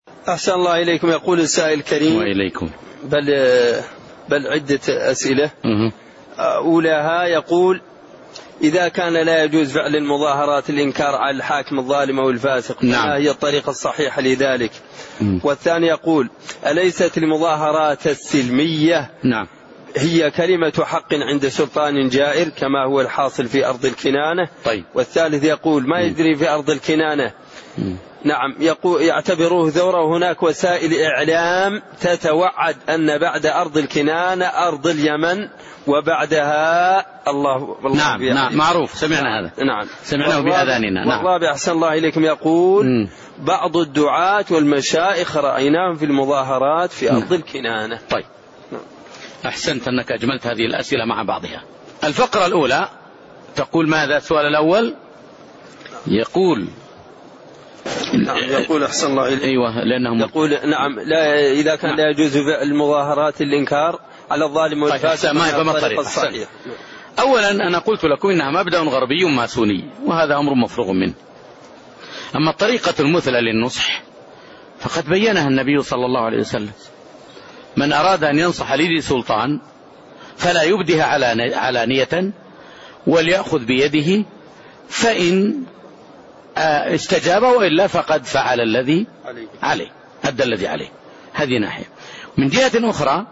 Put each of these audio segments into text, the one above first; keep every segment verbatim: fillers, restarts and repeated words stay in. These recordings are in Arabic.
أحسن الله إليكم. يقول السائل الكريم وإليكم بل, بل عدة أسئلة. أولاها يقول: إذا كان لا يجوز فعل المظاهرات الإنكار على الحاكم الظالم أو الفاسق، نعم. ما هي الطريقة الصحيحة لذلك؟ م. والثاني يقول: أليست المظاهرات السلمية نعم. هي كلمة حق عند سلطان جائر كما هو الحاصل في أرض الكنانة؟ طيب. والثالث يقول: ما يدري في أرض الكنانة م. نعم يقول يعتبروه ثورة، وهناك وسائل إعلام تتوعد أن بعد أرض الكنانة أرض اليمن وبعدها الله. نعم نعم معروف، سمعنا هذا. نعم سمعناه بأذاننا. نعم. والله بأحسن الله إليكم يقول: م. بعض الدعاة والمشايخ رأيناهم في المظاهرات في أرض م. الكنانة. طيب م. أحسنت أنك أجملت هذه الأسئلة مع بعضها. الفقرة الأولى تقول ماذا؟ السؤال الأول يقول نعم يقول أحسن الله إليك. أيوة لأنهم يقول نعم لا إذا كان نعم. لا يجوز المظاهرات الإنكار على الظالم والفاسق. طيب. ما ما الطريقة الصحيحة؟ أولا أنا قلت لكم إنها مبدأ غربي ماسوني، وهذا أمر مفروغ منه. أما الطريقة المثلى للنصح فقد بينها النبي صلى الله عليه وسلم: من أراد أن ينصح لذي سلطان فلا يبدها علانية وليأخذ بيده، فإن استجاب وإلا فقد فعل الذي عليه، أدى الذي عليه. هذه ناحية. من جهة أخرى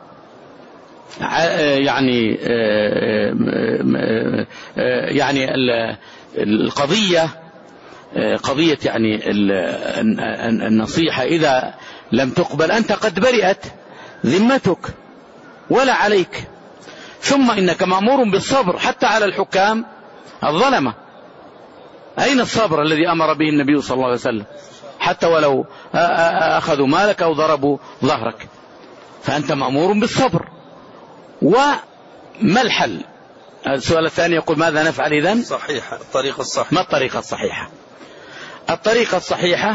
يعني يعني القضية قضية يعني النصيحة إذا لم تقبل أنت قد برئت ذمتك ولا عليك، ثم إنك مأمور بالصبر حتى على الحكام الظلمة. أين الصبر الذي أمر به النبي صلى الله عليه وسلم؟ حتى ولو أخذوا مالك أو ضربوا ظهرك فأنت مأمور بالصبر. وما الحل؟ السؤال الثاني يقول: ماذا نفعل إذن؟ صحيحة الطريقة الصحيحة. ما الطريقة الصحيحة؟ الطريقة الصحيحة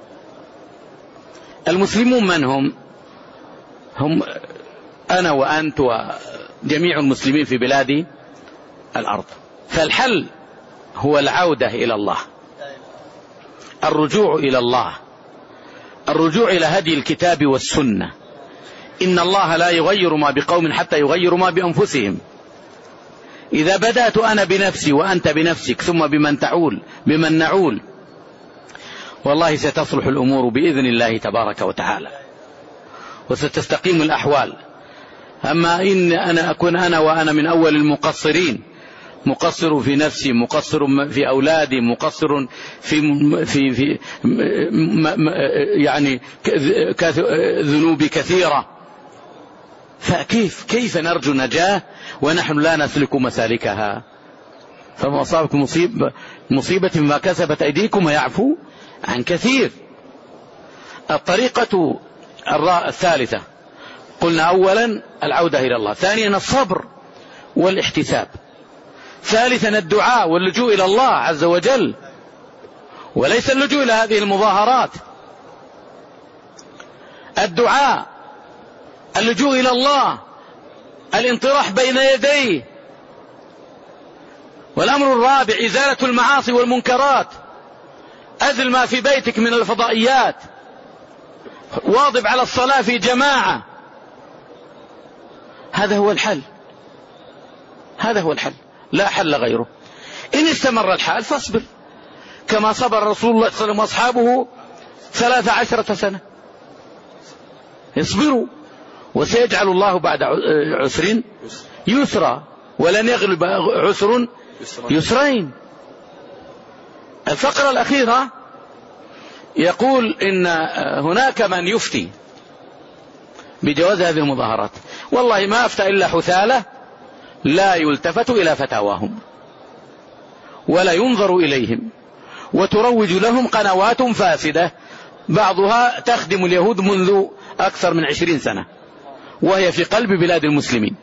المسلمون من هم؟ هم أنا وأنت وجميع المسلمين في بلاد الأرض. فالحل هو العودة إلى الله، الرجوع إلى الله، الرجوع إلى هدي الكتاب والسنة. إن الله لا يغير ما بقوم حتى يغيروا ما بأنفسهم. إذا بدأت أنا بنفسي وأنت بنفسك ثم بمن تعول بمن نعول، والله ستصلح الأمور بإذن الله تبارك وتعالى وستستقيم الأحوال. أما إن أنا أكون أنا وأنا من أول المقصرين، مقصر في نفسي، مقصر في أولادي، مقصر في في في يعني ذنوب كثيرة، فكيف كيف نرجو نجاة ونحن لا نسلك مسالكها؟ فما أصابكم مصيبة مصيبة ما كسبت أيديكم ويعفو عن كثير. الطريقة الثالثة قلنا أولا العودة إلى الله، ثانيا الصبر والاحتساب، ثالثا الدعاء واللجوء إلى الله عز وجل، وليس اللجوء إلى هذه المظاهرات. الدعاء، اللجوء إلى الله، الانطراح بين يديه. والأمر الرابع إزالة المعاصي والمنكرات. أزل ما في بيتك من الفضائيات، واظب على الصلاة في جماعة. هذا هو الحل، هذا هو الحل، لا حل غيره. إن استمر الحال فاصبر كما صبر رسول الله صلى الله عليه وسلم وأصحابه ثلاث عشرة سنة. اصبروا وسيجعل الله بعد عسر يسرا، ولن يغلب عسر يسرين. الفقرة الأخيرة يقول إن هناك من يفتي بجواز هذه المظاهرات. والله ما أفتى إلا حثالة لا يلتفت إلى فتاواهم ولا ينظر إليهم، وتروج لهم قنوات فاسدة بعضها تخدم اليهود منذ أكثر من عشرين سنة وهي في قلب بلاد المسلمين.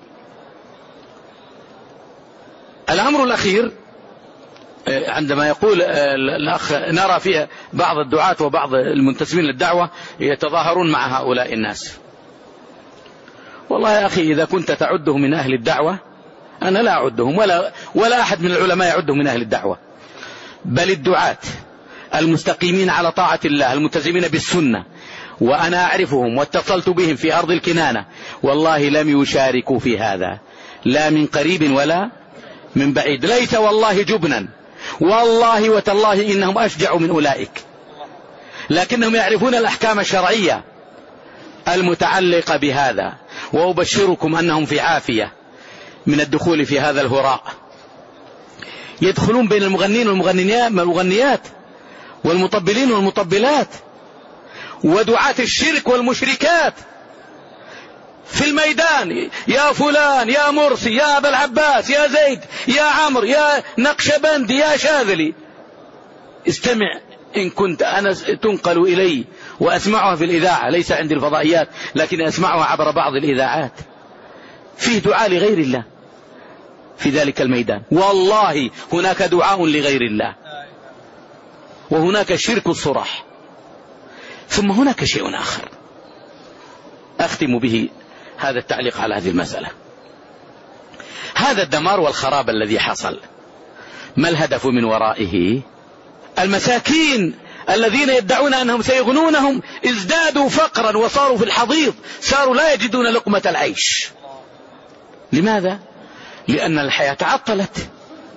الأمر الأخير عندما يقول الأخ نرى فيها بعض الدعاة وبعض المنتسبين للدعوة يتظاهرون مع هؤلاء الناس. والله يا أخي إذا كنت تعده من أهل الدعوة، أنا لا أعدهم ولا, ولا أحد من العلماء يعده من أهل الدعوة، بل الدعاة المستقيمين على طاعة الله الملتزمين بالسنة وأنا أعرفهم واتصلت بهم في أرض الكنانة، والله لم يشاركوا في هذا لا من قريب ولا من بعيد. ليس والله جبنا، والله وتالله إنهم أشجع من أولئك، لكنهم يعرفون الأحكام الشرعية المتعلقة بهذا. وأبشركم أنهم في عافية من الدخول في هذا الهراء. يدخلون بين المغنين والمغنيات والمطبلين والمطبلات ودعاة الشرك والمشركات في الميدان، يا فلان يا مرسي يا أبا العباس يا زيد يا عمرو يا نقشبند يا شاذلي، استمع إن كنت. أنا تنقل إلي وأسمعها في الإذاعة، ليس عندي الفضائيات لكن أسمعها عبر بعض الإذاعات، فيه دعاء لغير الله في ذلك الميدان. والله هناك دعاء لغير الله، وهناك شرك الصرح. ثم هناك شيء آخر أختم به هذا التعليق على هذه المسألة. هذا الدمار والخراب الذي حصل، ما الهدف من ورائه؟ المساكين الذين يدعون أنهم سيغنونهم ازدادوا فقرا وصاروا في الحضيض، صاروا لا يجدون لقمة العيش. لماذا؟ لأن الحياة تعطلت،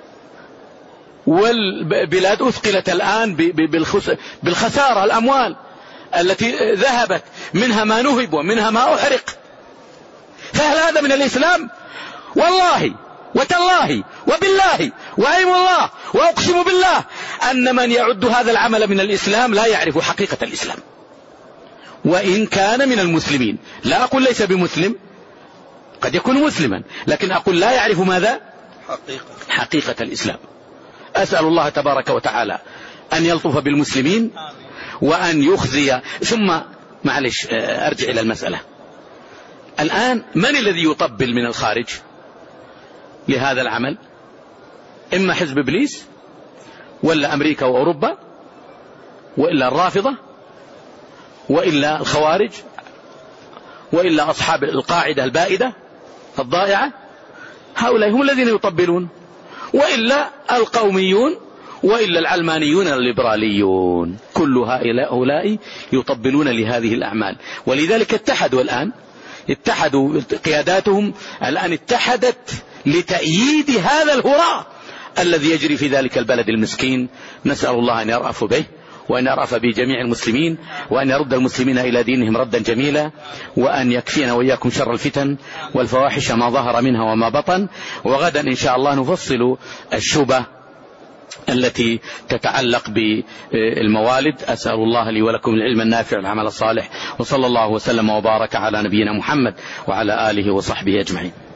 والبلاد أثقلت الآن بالخسارة، الأموال التي ذهبت منها ما نهب ومنها ما أحرق. فهل هذا من الإسلام؟ والله وتالله وبالله وأيم الله وأقسم بالله أن من يعد هذا العمل من الإسلام لا يعرف حقيقة الإسلام، وإن كان من المسلمين. لا أقول ليس بمسلم، قد يكون مسلما، لكن أقول لا يعرف ماذا؟ حقيقة, حقيقة الإسلام. أسأل الله تبارك وتعالى أن يلطف بالمسلمين وأن يخزي. ثم معلش أرجع إلى المسألة الآن، من الذي يطبل من الخارج لهذا العمل؟ إما حزب إبليس، ولا أمريكا وأوروبا، وإلا الرافضة، وإلا الخوارج، وإلا أصحاب القاعدة البائدة الضائعة. هؤلاء هم الذين يطبلون، وإلا القوميون، وإلا العلمانيون الليبراليون. كل هؤلاء يطبلون لهذه الأعمال. ولذلك اتحدوا الآن، اتحدوا قياداتهم الآن اتحدت لتأييد هذا الهراء الذي يجري في ذلك البلد المسكين. نسأل الله أن يرأف به وأن يرأف بجميع المسلمين، وأن يرد المسلمين إلى دينهم ردا جميلا، وأن يكفينا وإياكم شر الفتن والفواحش ما ظهر منها وما بطن. وغدا إن شاء الله نفصل الشبه التي تتعلق بالموالد. أسأل الله لي ولكم العلم النافع والعمل الصالح، وصلى الله وسلم وبارك على نبينا محمد وعلى آله وصحبه أجمعين.